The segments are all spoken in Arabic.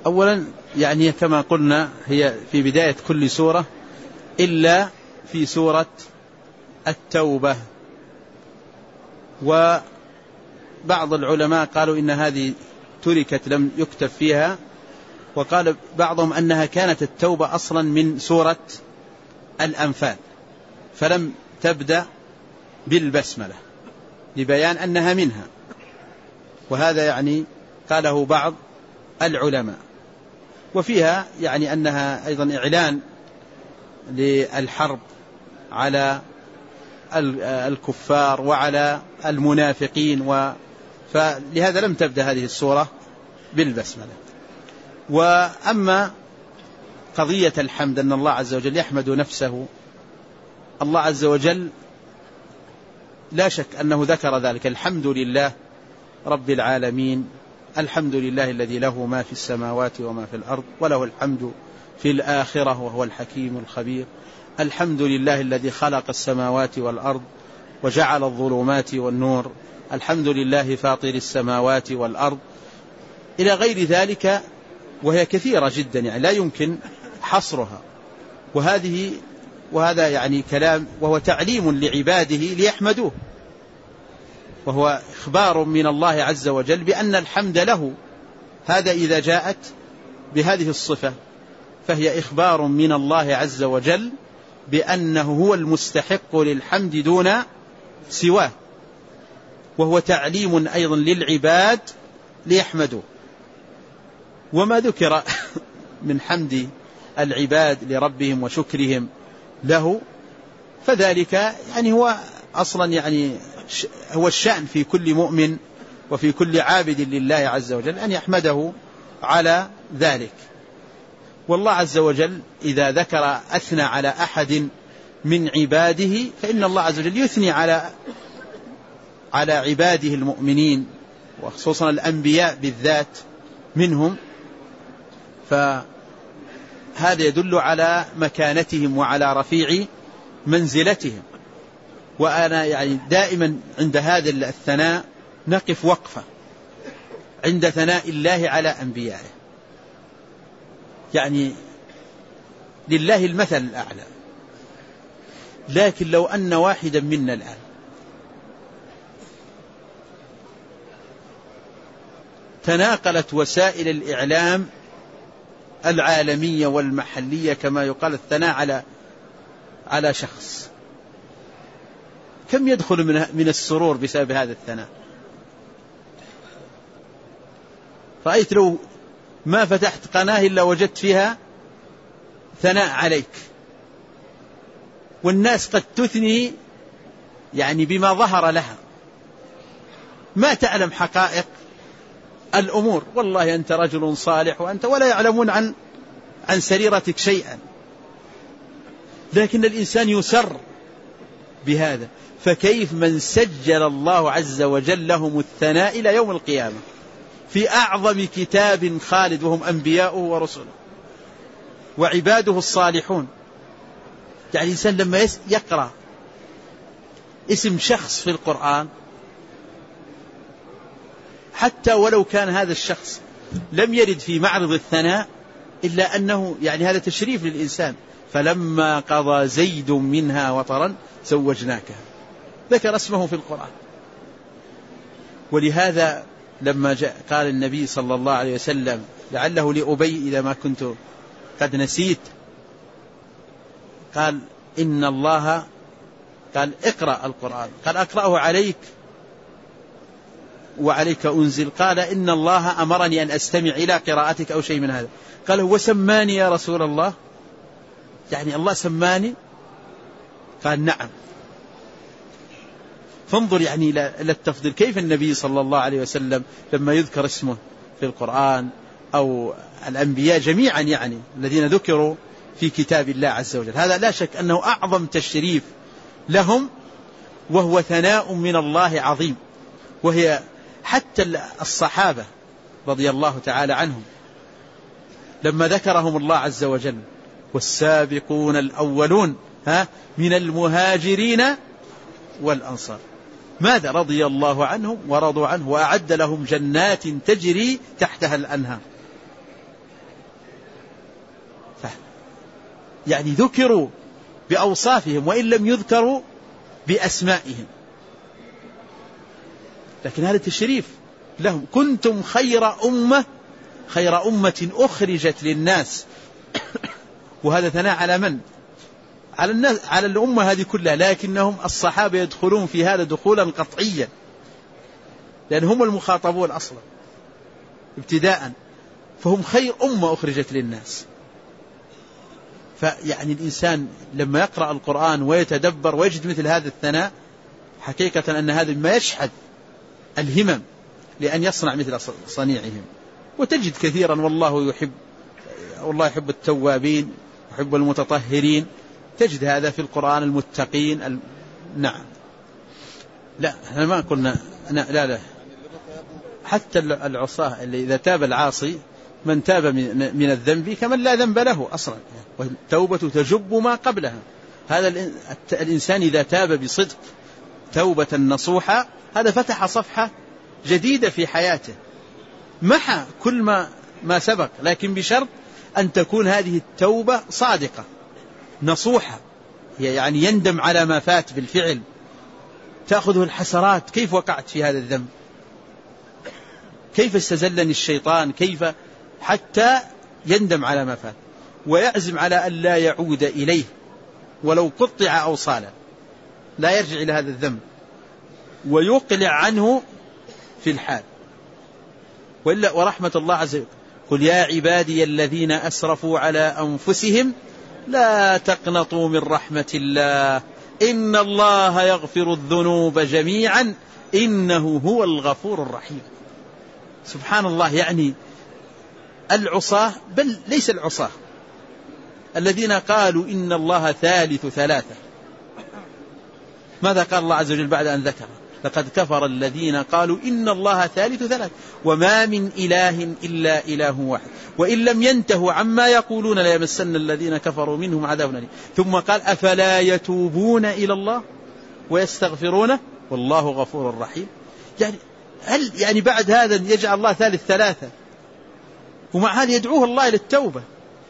أولا يعني كما قلنا هي في بداية كل سورة إلا في سورة التوبة. وبعض العلماء قالوا إن هذه تركت لم يكتب فيها، وقال بعضهم أنها كانت التوبة أصلا من سورة الأنفال فلم تبدأ بالبسملة لبيان أنها منها، وهذا يعني قاله بعض العلماء. وفيها يعني أنها أيضا إعلان للحرب على الكفار وعلى المنافقين، فلهذا لم تبدأ هذه السورة بالبسملة. وأما قضية الحمد أن الله عز وجل يحمد نفسه، الله عز وجل لا شك أنه ذكر ذلك: الحمد لله رب العالمين، الحمد لله الذي له ما في السماوات وما في الأرض وله الحمد في الآخرة وهو الحكيم الخبير، الحمد لله الذي خلق السماوات والأرض وجعل الظلمات والنور، الحمد لله فاطر السماوات والأرض، إلى غير ذلك، وهي كثيرة جدا يعني لا يمكن حصرها. وهذا يعني كلام وهو تعليم لعباده ليحمدوه، وهو إخبار من الله عز وجل بأن الحمد له. هذا إذا جاءت بهذه الصفة فهي إخبار من الله عز وجل بأنه هو المستحق للحمد دون سواه، وهو تعليم أيضا للعباد ليحمدوه. وما ذكر من حمد العباد لربهم وشكرهم له فذلك يعني هو أصلا يعني هو الشأن في كل مؤمن وفي كل عابد لله عز وجل أن يحمده على ذلك. والله عز وجل إذا ذكر أثنى على أحد من عباده فإن الله عز وجل يثني على عباده المؤمنين وخصوصا الأنبياء بالذات منهم، فهذا يدل على مكانتهم وعلى رفيع منزلتهم. وأنا يعني دائما عند هذا الثناء نقف وقفة عند ثناء الله على أنبيائه، يعني لله المثل الأعلى. لكن لو أن واحدا منا الآن تناقلت وسائل الإعلام العالمية والمحلية كما يقال الثناء على شخص، كم يدخل من السرور بسبب هذا الثناء؟ رأيت لو ما فتحت قناة إلا وجدت فيها ثناء عليك، والناس قد تثني يعني بما ظهر لها، ما تعلم حقائق الأمور. والله أنت رجل صالح وأنت، ولا يعلمون عن سريرتك شيئا، لكن الإنسان يسر بهذا. فكيف من سجل الله عز وجل لهم الثناء إلى يوم القيامة في أعظم كتاب خالد وهم أنبياؤه ورسله وعباده الصالحون. يعني الإنسان لما يقرأ اسم شخص في القرآن حتى ولو كان هذا الشخص لم يرد في معرض الثناء إلا أنه يعني هذا تشريف للإنسان. فلما قضى زيد منها وطرا زوجناكها، ذكر اسمه في القرآن. ولهذا لما قال النبي صلى الله عليه وسلم لعله لأبي إذا ما كنت قد نسيت، قال إن الله قال اقرأ القرآن، قال أقرأه عليك وعليك أنزل، قال إن الله أمرني أن أستمع إلى قراءتك أو شيء من هذا. قال هو سماني يا رسول الله؟ يعني الله سماني؟ قال نعم. فانظر يعني إلى التفضيل، كيف النبي صلى الله عليه وسلم لما يذكر اسمه في القرآن أو الأنبياء جميعا يعني الذين ذكروا في كتاب الله عز وجل، هذا لا شك أنه أعظم تشريف لهم، وهو ثناء من الله عظيم. وهي حتى الصحابة رضي الله تعالى عنهم لما ذكرهم الله عز وجل والسابقون الأولون من المهاجرين والأنصار، ماذا؟ رضي الله عنهم ورضوا عنه وأعد لهم جنات تجري تحتها الأنهار. يعني ذكروا بأوصافهم وإن لم يذكروا بأسمائهم، لكن هذا تشريف لهم. كنتم خير أمة أخرجت للناس. وهذا ثناء على من؟ على الناس، على الأمة هذه كلها، لكنهم الصحابة يدخلون في هذا دخولا قطعيا، لأن هم المخاطبون أصلا ابتداء، فهم خير أمة أخرجت للناس. فيعني الإنسان لما يقرأ القرآن ويتدبر ويجد مثل هذا الثناء، حقيقة أن هذا ما يشحذ الهمم لأن يصنع مثل صنيعهم. وتجد كثيرا والله يحب التوابين، يحب المتطهرين، تجد هذا في القرآن، المتقين نعم. لا احنا ما قلنا لا حتى العصاة اللي إذا تاب العاصي، من تاب من الذنب كمن لا ذنب له أصلا، والتوبة تجب ما قبلها. هذا الإنسان إذا تاب بصدق توبة نصوحة، هذا فتح صفحة جديدة في حياته، محى كل ما سبق، لكن بشرط أن تكون هذه التوبة صادقة نصوحة، يعني يندم على ما فات بالفعل، تأخذه الحسرات، كيف وقعت في هذا الذنب، كيف استزلني الشيطان، كيف، حتى يندم على ما فات ويعزم على أن لا يعود إليه ولو قطع أوصالا، لا يرجع إلى هذا الذنب ويقلع عنه في الحال. وإلا ورحمة الله عز وجل، قل يا عبادي الذين أسرفوا على أنفسهم لا تقنطوا من رحمة الله إن الله يغفر الذنوب جميعا إنه هو الغفور الرحيم. سبحان الله، يعني العصاة، بل ليس العصاة، الذين قالوا إن الله ثالث ثلاثة، ماذا قال الله عز وجل بعد أن ذكر؟ لقد كفر الذين قالوا إن الله ثالث ثلاثة وما من إله إلا إله واحد وإن لم ينتهوا عما يقولون ليمسن الذين كفروا منهم عذاب أليم. ثم قال أفلا يتوبون إلى الله ويستغفرونه والله غفور رحيم. يعني بعد هذا يجعل الله ثالث ثلاثة، ومع هذا يدعوه الله إلى التوبة.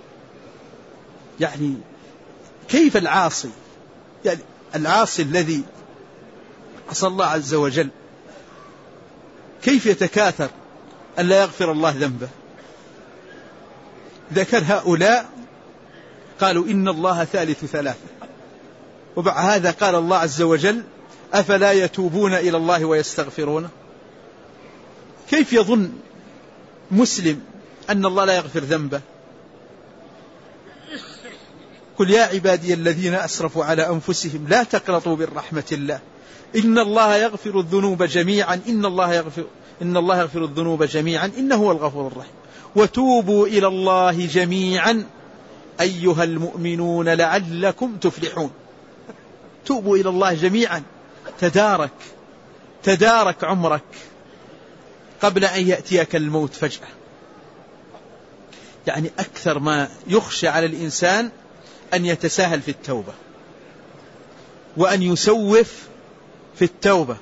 يعني كيف العاصي، يعني العاصي الذي عصى الله عز وجل كيف يتكاثر أن لا يغفر الله ذنبه؟ ذكر هؤلاء قالوا إن الله ثالث ثلاثة، وبعد هذا قال الله عز وجل أفلا يتوبون إلى الله ويستغفرونه. كيف يظن مسلم أن الله لا يغفر ذنبه؟ قل يا عبادي الذين أسرفوا على أنفسهم لا تقنطوا من رحمة الله إن الله يغفر الذنوب جميعا إن الله يغفر الذنوب جميعا إنه هو الغفور الرحيم وتوبوا إلى الله جميعا أيها المؤمنون لعلكم تفلحون. توبوا إلى الله جميعا، تدارك عمرك قبل أن يأتيك الموت فجأة. يعني أكثر ما يخشى على الإنسان أن يتساهل في التوبة وأن يسوف في التوبة،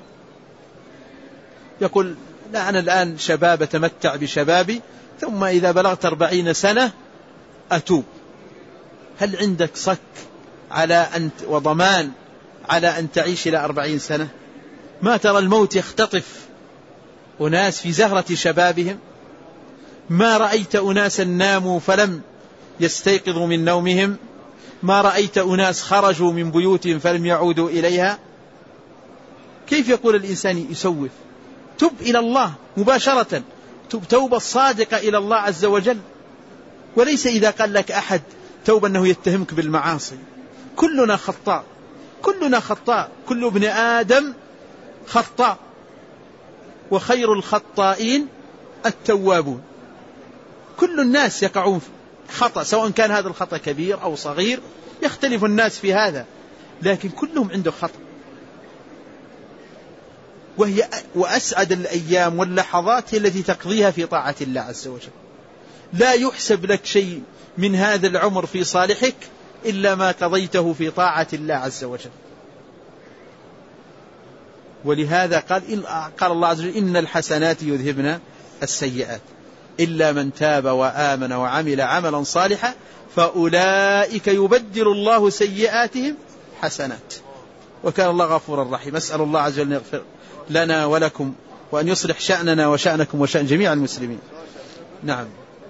يقول لا أنا الآن شباب أتمتع بشبابي ثم إذا بلغت 40 سنة أتوب. هل عندك صك وضمان على أن تعيش إلى 40 سنة؟ ما ترى الموت يختطف أناس في زهرة شبابهم؟ ما رأيت أناسا ناموا فلم يستيقظوا من نومهم؟ ما رأيت أناس خرجوا من بيوتهم فلم يعودوا إليها؟ كيف يقول الإنسان يسوف؟ تب إلى الله مباشرة، تب توبة صادقة إلى الله عز وجل، وليس إذا قال لك أحد توبة أنه يتهمك بالمعاصي. كلنا خطاء، كل ابن آدم خطاء وخير الخطائين التوابون. كل الناس يقعون في خطأ، سواء كان هذا الخطأ كبير أو صغير، يختلف الناس في هذا، لكن كلهم عنده خطأ. وأسعد الأيام واللحظات التي تقضيها في طاعة الله عز وجل. لا يحسب لك شيء من هذا العمر في صالحك إلا ما قضيته في طاعة الله عز وجل. ولهذا قال الله عز وجل إن الحسنات يذهبن السيئات. إلا من تاب وآمن وعمل عملا صالحا فأولئك يبدل الله سيئاتهم حسنات وكان الله غفورا رحيما. أسأل الله عز وجل أن يغفر لنا ولكم وأن يصلح شأننا وشأنكم وشأن جميع المسلمين. نعم.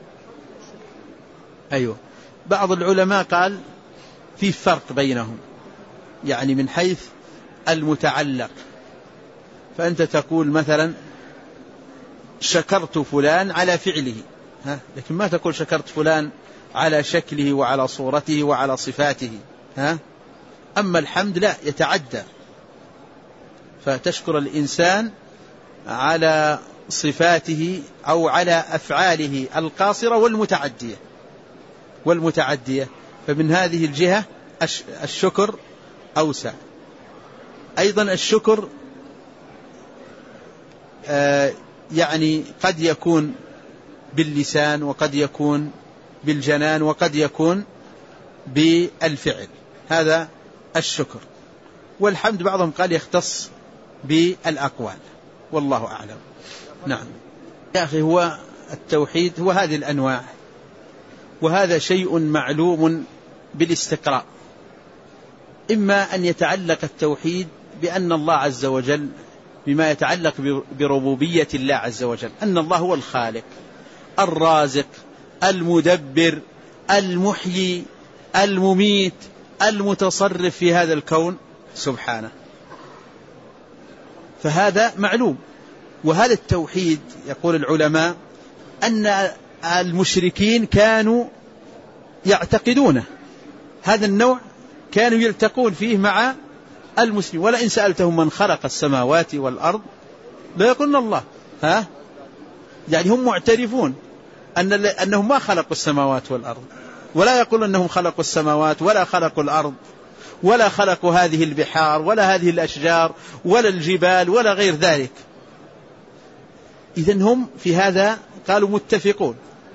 أيوة. بعض العلماء قال في فرق بينهم، يعني من حيث المتعلق، فأنت تقول مثلا شكرت فلان على فعله، لكن ما تقول شكرت فلان على شكله وعلى صورته وعلى صفاته. أما الحمد لا، يتعدى، فتشكر الإنسان على صفاته أو على أفعاله القاصرة والمتعدية، فمن هذه الجهة الشكر أوسع. أيضا الشكر يعني قد يكون باللسان وقد يكون بالجنان وقد يكون بالفعل، هذا الشكر. والحمد بعضهم قال يختص بالأقوال، والله أعلم. نعم يا أخي، هو التوحيد هو هذه الأنواع، وهذا شيء معلوم بالاستقراء. إما أن يتعلق التوحيد بأن الله عز وجل بما يتعلق بربوبية الله عز وجل، أن الله هو الخالق الرازق المدبر المحيي المميت المتصرف في هذا الكون سبحانه، فهذا معلوم. وهذا التوحيد يقول العلماء أن المشركين كانوا يعتقدونه، هذا النوع كانوا يلتقون فيه مع المسلمين. ولئن سألتهم من خلق السماوات والأرض لا يقولون الله. يعني هم معترفون أنهم ما خلقوا السماوات والأرض، ولا يقولون أنهم خلقوا السماوات ولا خلقوا الأرض ولا خلقوا هذه البحار ولا هذه الأشجار ولا الجبال ولا غير ذلك. إذن هم في هذا قالوا متفقون.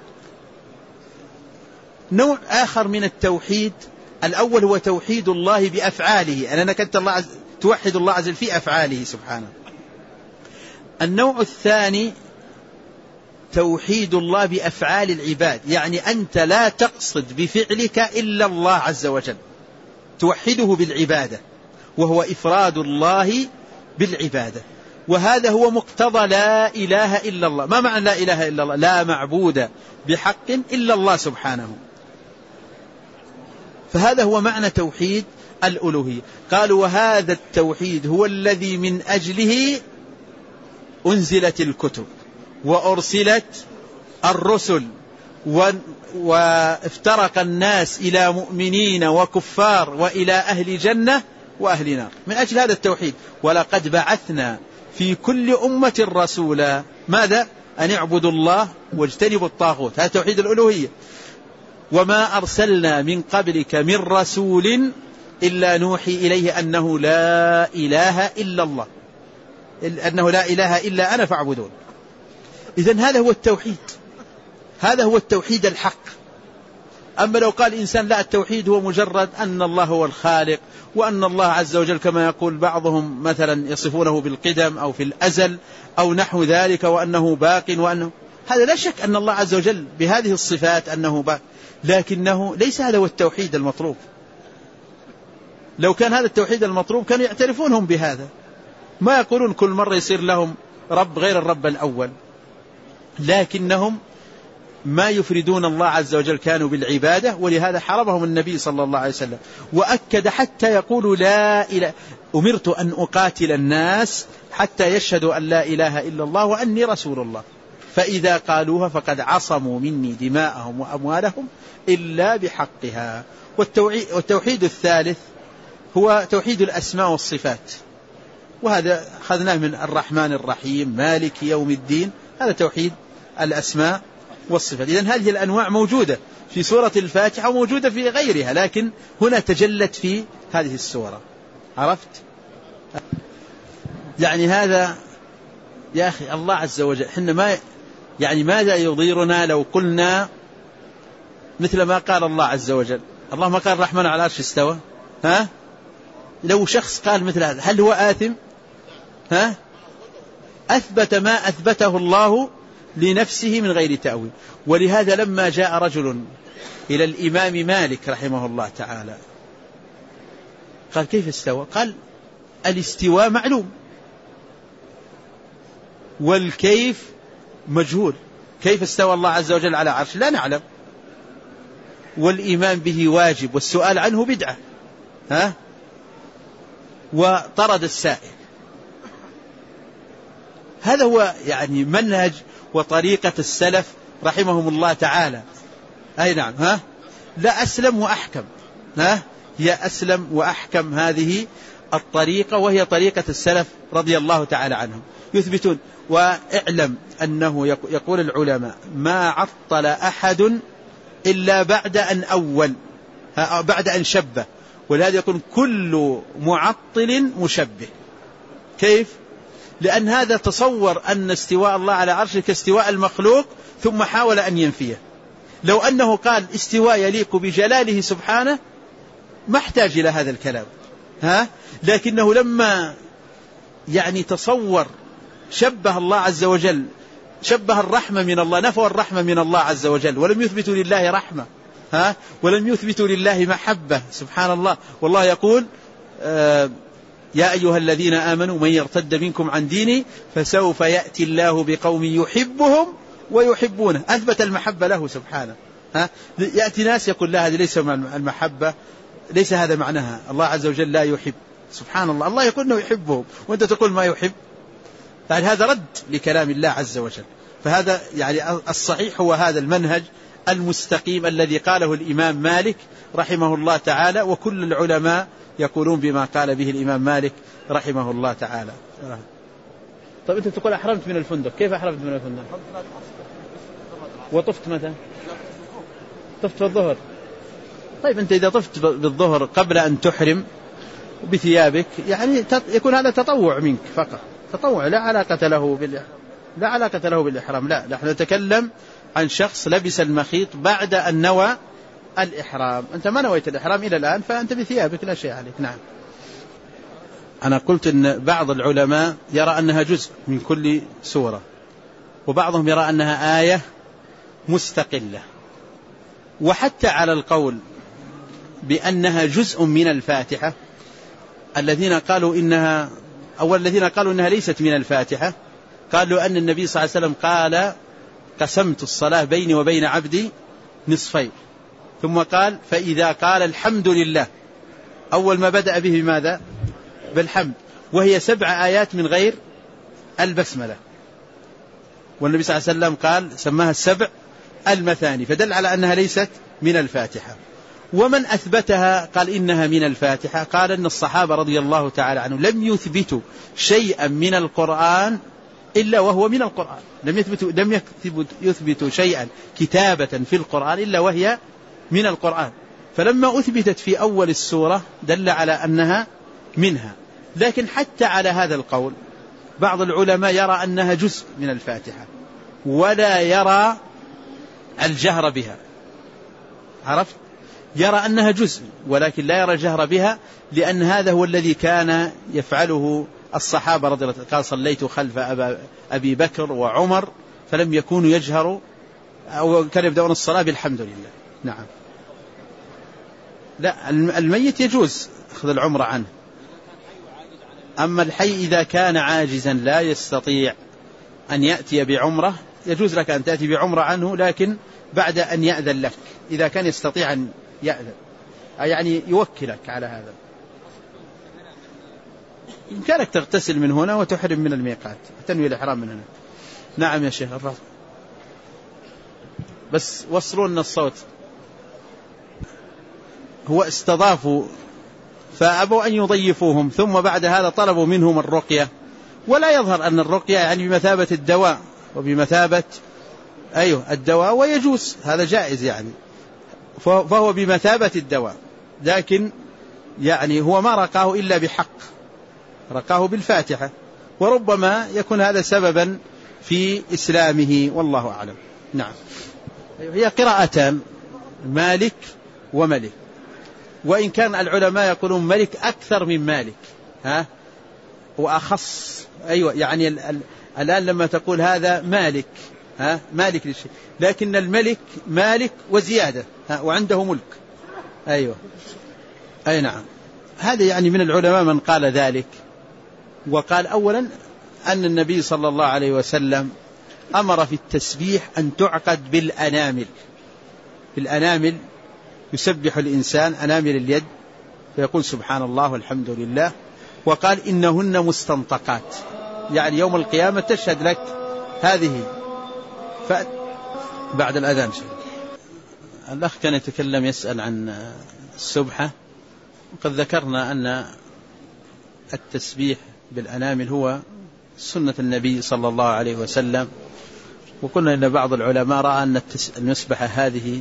نوع آخر من التوحيد، الأول هو توحيد الله بأفعاله، أنك توحد الله عز وجل في أفعاله سبحانه. النوع الثاني توحيد الله بأفعال العباد، يعني أنت لا تقصد بفعلك إلا الله عز وجل، توحده بالعبادة، وهو إفراد الله بالعبادة. وهذا هو مقتضى لا إله إلا الله. ما معنى لا إله إلا الله؟ لا معبود بحق إلا الله سبحانه. فهذا هو معنى توحيد الألوهية. قالوا وهذا التوحيد هو الذي من أجله أنزلت الكتب وأرسلت الرسل وافترق الناس إلى مؤمنين وكفار وإلى أهل جنة وأهل نار، من أجل هذا التوحيد. ولقد بعثنا في كل أمة رسولا ماذا؟ أن اعبدوا الله واجتنبوا الطاغوت، هذا توحيد الألوهية. وما أرسلنا من قبلك من رسول إلا نوحي إليه أنه لا إله إلا الله، أنه لا إله إلا أنا فاعبدون. إذن هذا هو التوحيد، هذا هو التوحيد الحق. أما لو قال إنسان لا، التوحيد هو مجرد أن الله هو الخالق، وأن الله عز وجل كما يقول بعضهم مثلا يصفونه بالقدم أو في الأزل أو نحو ذلك، وأنه باق، وأنه هذا لا شك أن الله عز وجل بهذه الصفات أنه باق، لكنه ليس هذا هو التوحيد المطلوب. لو كان هذا التوحيد المطلوب كانوا يعترفونهم بهذا، ما يقولون كل مرة يصير لهم رب غير الرب الأول، لكنهم ما يفردون الله عز وجل كانوا بالعبادة، ولهذا حرمهم النبي صلى الله عليه وسلم، وأكد حتى يقولوا لا إله، أمرت أن أقاتل الناس حتى يشهدوا أن لا إله إلا الله وأني رسول الله، فإذا قالوها فقد عصموا مني دماءهم وأموالهم إلا بحقها. والتوحيد الثالث هو توحيد الأسماء والصفات، وهذا أخذناه من الرحمن الرحيم مالك يوم الدين، هذا توحيد الأسماء والصفات. إذن هذه الأنواع موجودة في سورة الفاتحة وموجودة في غيرها، لكن هنا تجلت في هذه السورة. عرفت؟ يعني هذا يا أخي الله عز وجل، حنا ما يعني ماذا يضيرنا لو قلنا مثل ما قال الله عز وجل؟ الله ما قال الرحمن على العرش استوى؟ لو شخص قال مثل هذا هل هو آثم؟ أثبت ما أثبته الله لنفسه من غير تأويل. ولهذا لما جاء رجل إلى الإمام مالك رحمه الله تعالى قال كيف استوى؟ قال الاستواء معلوم والكيف مجهول. كيف استوى الله عز وجل على عرش لا نعلم، والإيمان به واجب والسؤال عنه بدعة، وطرد السائل. هذا هو يعني منهج وطريقة السلف رحمهم الله تعالى. أي نعم، لا أسلم وأحكم، هي أسلم وأحكم هذه الطريقة، وهي طريقة السلف رضي الله تعالى عنهم. يثبتون. واعلم أنه يقول العلماء ما عطل أحد إلا بعد أن شبه، ولهذا يقول كل معطل مشبه. كيف؟ لأن هذا تصور أن استواء الله على عرشه كاستواء المخلوق ثم حاول أن ينفيه. لو أنه قال استواء يليق بجلاله سبحانه ما احتاج إلى هذا الكلام، لكنه لما يعني تصور شبه الله عز وجل، شبه الرحمة من الله، نفوا الرحمة من الله عز وجل، ولم يثبتوا لله رحمة، ولم يثبتوا لله محبة. سبحان الله. والله يقول يا أيها الذين آمنوا من يرتد منكم عن دينه فسوف يأتي الله بقوم يحبهم ويحبونه. أثبت المحبة له سبحانه. يأتي ناس يقول لا هذه ليس المحبة، ليس هذا معناها، الله عز وجل لا يحب. سبحان الله. الله يقول أنه يحبهم وأنت تقول ما يحب، يعني هذا رد لكلام الله عز وجل. فهذا يعني الصحيح هو هذا المنهج المستقيم الذي قاله الإمام مالك رحمه الله تعالى، وكل العلماء يقولون بما قال به الإمام مالك رحمه الله تعالى. طيب أنت تقول أحرمت من الفندق، كيف أحرمت من الفندق؟ وطفت متى؟ طفت في الظهر. طيب أنت إذا طفت بالظهر قبل أن تحرم بثيابك يعني يكون هذا تطوع منك فقط، تطوع لا علاقة له بالإحرام. لا، نحن نتكلم عن شخص لبس المخيط بعد أن نوى الإحرام. أنت ما نويت الإحرام إلى الآن، فأنت بثيابك لا شيء عليك. نعم. أنا قلت أن بعض العلماء يرى أنها جزء من كل سورة، وبعضهم يرى أنها آية مستقلة، وحتى على القول بأنها جزء من الفاتحة الذين قالوا إنها ليست من الفاتحة قالوا أن النبي صلى الله عليه وسلم قال قسمت الصلاة بيني وبين عبدي نصفين، ثم قال فإذا قال الحمد لله، أول ما بدأ به ماذا؟ بالحمد، وهي 7 آيات من غير البسملة، والنبي صلى الله عليه وسلم قال سماها 7 المثاني، فدل على أنها ليست من الفاتحة. ومن أثبتها قال إنها من الفاتحة قال أن الصحابة رضي الله تعالى عنهم لم يثبتوا شيئا من القرآن إلا وهو من القرآن، لم يثبتوا شيئا كتابة في القرآن إلا وهي من القرآن، فلما أثبتت في أول السورة دل على أنها منها. لكن حتى على هذا القول بعض العلماء يرى أنها جزء من الفاتحة ولا يرى الجهر بها، عرفت؟ يرى أنها جزء ولكن لا يرى الجهر بها، لأن هذا هو الذي كان يفعله الصحابة رضي الله عنهم. قال صليت خلف أبي بكر وعمر فلم يكونوا يجهروا، أو كانوا يبدأون الصلاة بالحمد لله. نعم. لا، الميت يجوز أخذ العمرة عنه، أما الحي إذا كان عاجزا لا يستطيع أن يأتي بعمرة يجوز لك أن تأتي بعمرة عنه، لكن بعد أن يأذن لك، إذا كان يستطيع أن يأذن يعني يوكلك على هذا. يمكنك تغتسل من هنا وتحرم من الميقات، تنوي الإحرام من هنا. نعم يا شيخ الرافع، بس وصلوا لنا الصوت. هو استضافوا فأبوا أن يضيفوهم، ثم بعد هذا طلبوا منهم الرقية، ولا يظهر أن الرقية يعني بمثابة الدواء وبمثابة الدواء، ويجوز هذا جائز يعني، فهو بمثابة الدواء، لكن يعني هو ما رقاه إلا بحق، رقاه بالفاتحة، وربما يكون هذا سببا في إسلامه والله أعلم. نعم. هي قراءتان مالك وملك، وإن كان العلماء يقولون ملك أكثر من مالك وأخص. يعني الآن لما تقول هذا مالك مالك للشيء، لكن الملك مالك وزيادة وعنده ملك. أيوة أي نعم. هذا يعني من العلماء من قال ذلك، وقال أولا أن النبي صلى الله عليه وسلم أمر في التسبيح أن تعقد بالأنامل يسبح الإنسان أنامل اليد فيقول سبحان الله والحمد لله، وقال إنهن مستنطقات، يعني يوم القيامة تشهد لك هذه. بعد الأذان الأخ كان يتكلم يسأل عن السبحة، وقد ذكرنا أن التسبيح بالأنامل هو سنة النبي صلى الله عليه وسلم، وقلنا أن بعض العلماء رأى أن المسبحة هذه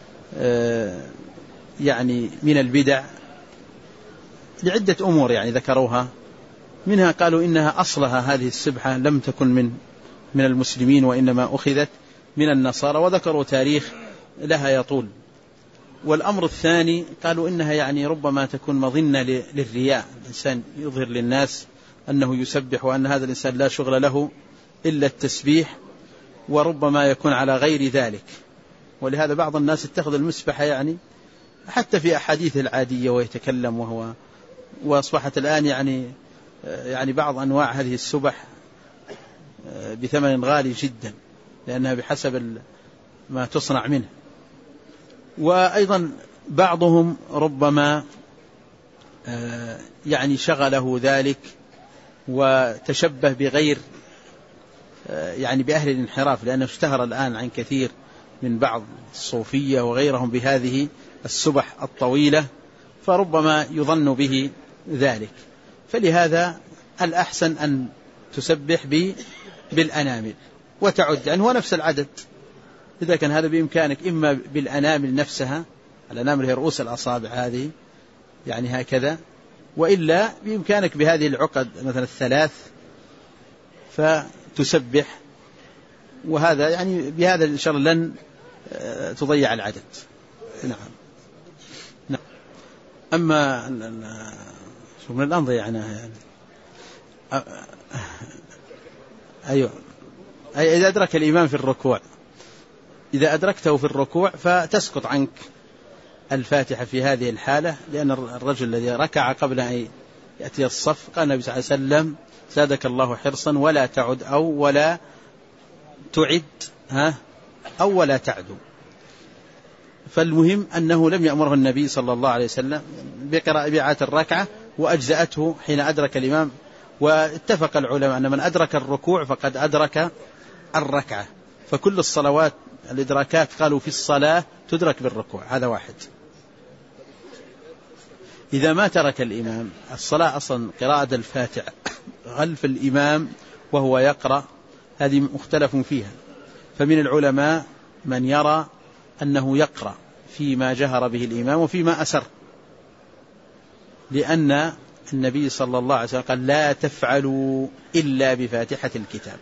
يعني من البدع لعدة أمور يعني ذكروها، منها قالوا إنها أصلها هذه السبحة لم تكن من المسلمين وإنما أخذت من النصارى، وذكروا تاريخ لها يطول. والأمر الثاني قالوا إنها يعني ربما تكون مظنة للرياء، الإنسان يظهر للناس أنه يسبح وأن هذا الإنسان لا شغل له إلا التسبيح، وربما يكون على غير ذلك. ولهذا بعض الناس اتخذ المسبحة يعني حتى في أحاديث العادية ويتكلم، وأصبحت الآن يعني بعض أنواع هذه السبح بثمن غالي جدا لأنها بحسب ما تصنع منه. وأيضا بعضهم ربما يعني شغله ذلك وتشبه بغير يعني بأهل الانحراف، لأنه اشتهر الآن عن كثير من بعض الصوفية وغيرهم بهذه السبح الطويلة، فربما يظن به ذلك. فلهذا الأحسن أن تسبح بالأنامل وتعد، يعني هو نفس العدد. إذا كان هذا بإمكانك إما بالأنامل نفسها، الأنامل هي رؤوس الأصابع هذه يعني هكذا، وإلا بإمكانك بهذه العقد مثلا 3 فتسبح، وهذا يعني بهذا إن شاء الله لن تضيع العدد. نعم. أما شو من الآن ضيعناها يعني. أيوة. إذا أدرك الإمام في الركوع، إذا أدركته في الركوع فتسقط عنك الفاتحة في هذه الحالة، لأن الرجل الذي ركع قبل أن يأتي الصف قال النبي صلى الله عليه وسلم زادك الله حرصا ولا تعد أو ولا تعد أو ولا تعدو. فالمهم أنه لم يأمره النبي صلى الله عليه وسلم بإعادة الركعة، وأجزأته حين أدرك الإمام. واتفق العلماء أن من أدرك الركوع فقد أدرك الركعة، فكل الصلوات الإدراكات قالوا في الصلاة تدرك بالركوع، هذا واحد. إذا ما ترك الإمام الصلاة أصلا قراءة الفاتحة خلف الإمام وهو يقرأ هذه مختلف فيها، فمن العلماء من يرى أنه يقرأ فيما جهر به الإمام وفيما أسر، لأن النبي صلى الله عليه وسلم قال لا تفعلوا إلا بفاتحة الكتاب،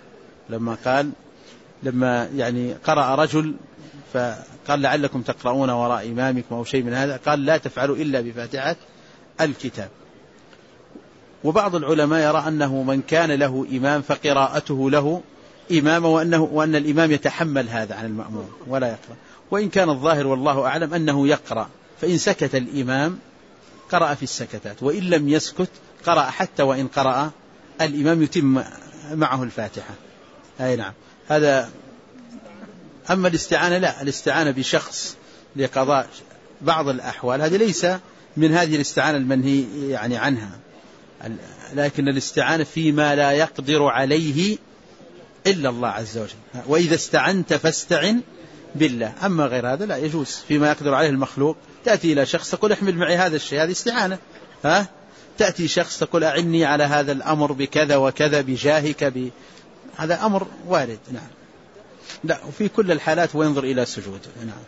لما يعني قرأ رجل فقال لعلكم تقرؤون وراء إمامكم أو شيء من هذا، قال لا تفعلوا إلا بفاتحة الكتاب. وبعض العلماء يرى أنه من كان له إمام فقراءته له إمام، وأن الإمام يتحمل هذا عن المأموم ولا يقرأ. وإن كان الظاهر والله أعلم أنه يقرأ، فإن سكت الإمام قرأ في السكتات، وإن لم يسكت قرأ حتى وإن قرأ الإمام يتم معه الفاتحة. أي نعم. هذا. أما الاستعانة لا، الاستعانة بشخص لقضاء بعض الأحوال هذه ليس من هذه الاستعانة المنهي يعني عنها، لكن الاستعانة فيما لا يقدر عليه إلا الله عز وجل. وإذا استعنت فاستعن بالله. أما غير هذا لا يجوز، فيما يقدر عليه المخلوق تأتي إلى شخص تقول احمل معي هذا الشيء، هذه استعانة. تأتي شخص تقول أعني على هذا الأمر بكذا وكذا بجاهك هذا أمر وارد. نعم. لا، وفي كل الحالات وينظر إلى سجود. نعم.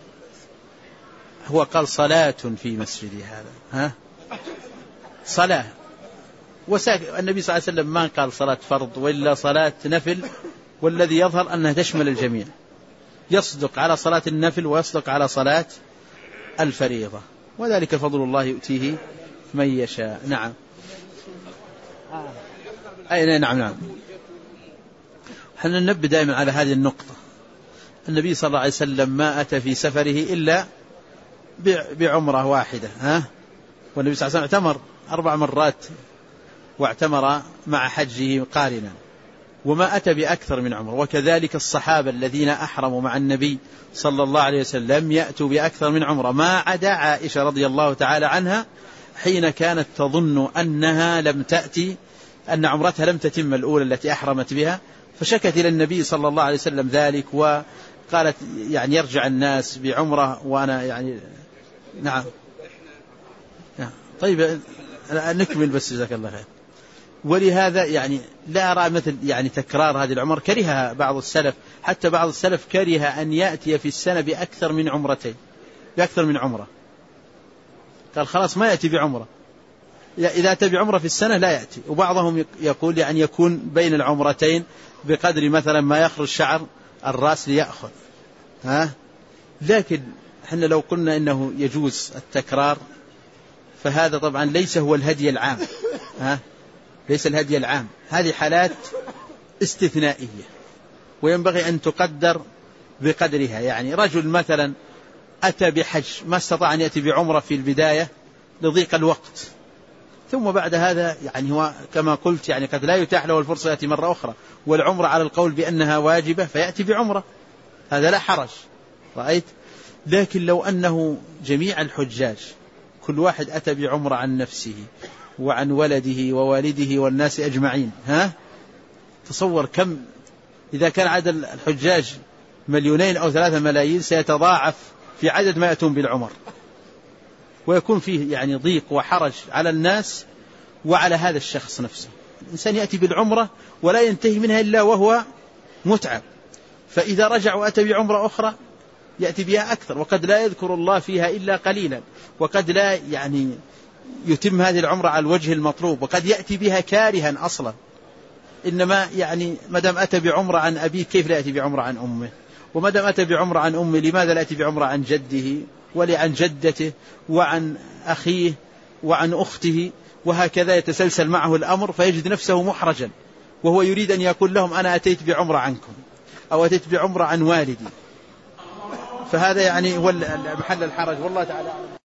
هو قال صلاة في مسجدي هذا صلاة، النبي صلى الله عليه وسلم ما قال صلاة فرض وإلا صلاة نفل، والذي يظهر أنها تشمل الجميع، يصدق على صلاة النفل ويصدق على صلاة الفريضة، وذلك فضل الله يؤتيه من يشاء. نعم. أي نعم. حنا ننبه دائما على هذه النقطة. النبي صلى الله عليه وسلم ما أتى في سفره إلا بعمرة واحدة، والنبي صلى الله عليه وسلم اعتمر 4 مرات واعتمر مع حجه قارنا، وما أتى بأكثر من عمر. وكذلك الصحابة الذين أحرموا مع النبي صلى الله عليه وسلم يأتوا بأكثر من عمرة، ما عدا عائشة رضي الله تعالى عنها حين كانت تظن أنها لم تأتي، أن عمرتها لم تتم الأولى التي أحرمت بها، فشكت إلى النبي صلى الله عليه وسلم ذلك، وقالت يعني يرجع الناس بعمرة وأنا يعني نعم. طيب نكمل بس جزاك الله خير. ولهذا يعني لا أرى مثل يعني تكرار هذه العمر، كرهها بعض السلف، حتى بعض السلف كره أن يأتي في السنة بأكثر من عمرتين، بأكثر من عمرة، قال خلاص ما يأتي بعمرة، إذا أتى بعمرة في السنة لا يأتي. وبعضهم يقول يعني يكون بين العمرتين بقدر مثلا ما يخرج شعر الرأس ليأخذ. لكن احنا لو قلنا إنه يجوز التكرار فهذا طبعا ليس هو الهدي العام، ليس الهدي العام، هذه حالات استثنائية وينبغي أن تقدر بقدرها. يعني رجل مثلا أتى بحج ما استطاع أن يأتي بعمرة في البداية لضيق الوقت، ثم بعد هذا يعني هو كما قلت يعني قد لا يتاح له الفرصة يأتي مرة أخرى، والعمرة على القول بأنها واجبة فيأتي بعمرة، هذا لا حرج، رأيت. لكن لو أنه جميع الحجاج كل واحد أتى بعمرة عن نفسه وعن ولده ووالده والناس أجمعين، تصور كم إذا كان عدد الحجاج 2 أو 3 ملايين سيتضاعف في عدد ما يأتون بالعمر، ويكون فيه يعني ضيق وحرج على الناس وعلى هذا الشخص نفسه. الإنسان يأتي بالعمرة ولا ينتهي منها إلا وهو متعب، فإذا رجع وأتى بعمرة أخرى يأتي بها أكثر، وقد لا يذكر الله فيها إلا قليلا، وقد لا يعني يتم هذه العمرة على الوجه المطلوب، وقد يأتي بها كارها أصلا. إنما يعني مدام أتى بعمرة عن أبيه كيف لا يأتي بعمرة عن أمه، ومدام أتى بعمرة عن أمه لماذا لا يأتي بعمرة عن جده ولعن جدته وعن أخيه وعن أخته، وهكذا يتسلسل معه الأمر، فيجد نفسه محرجا وهو يريد أن يقول لهم أنا أتيت بعمرة عنكم أو أتيت بعمرة عن والدي، فهذا يعني هو محل الحرج، والله تعالى.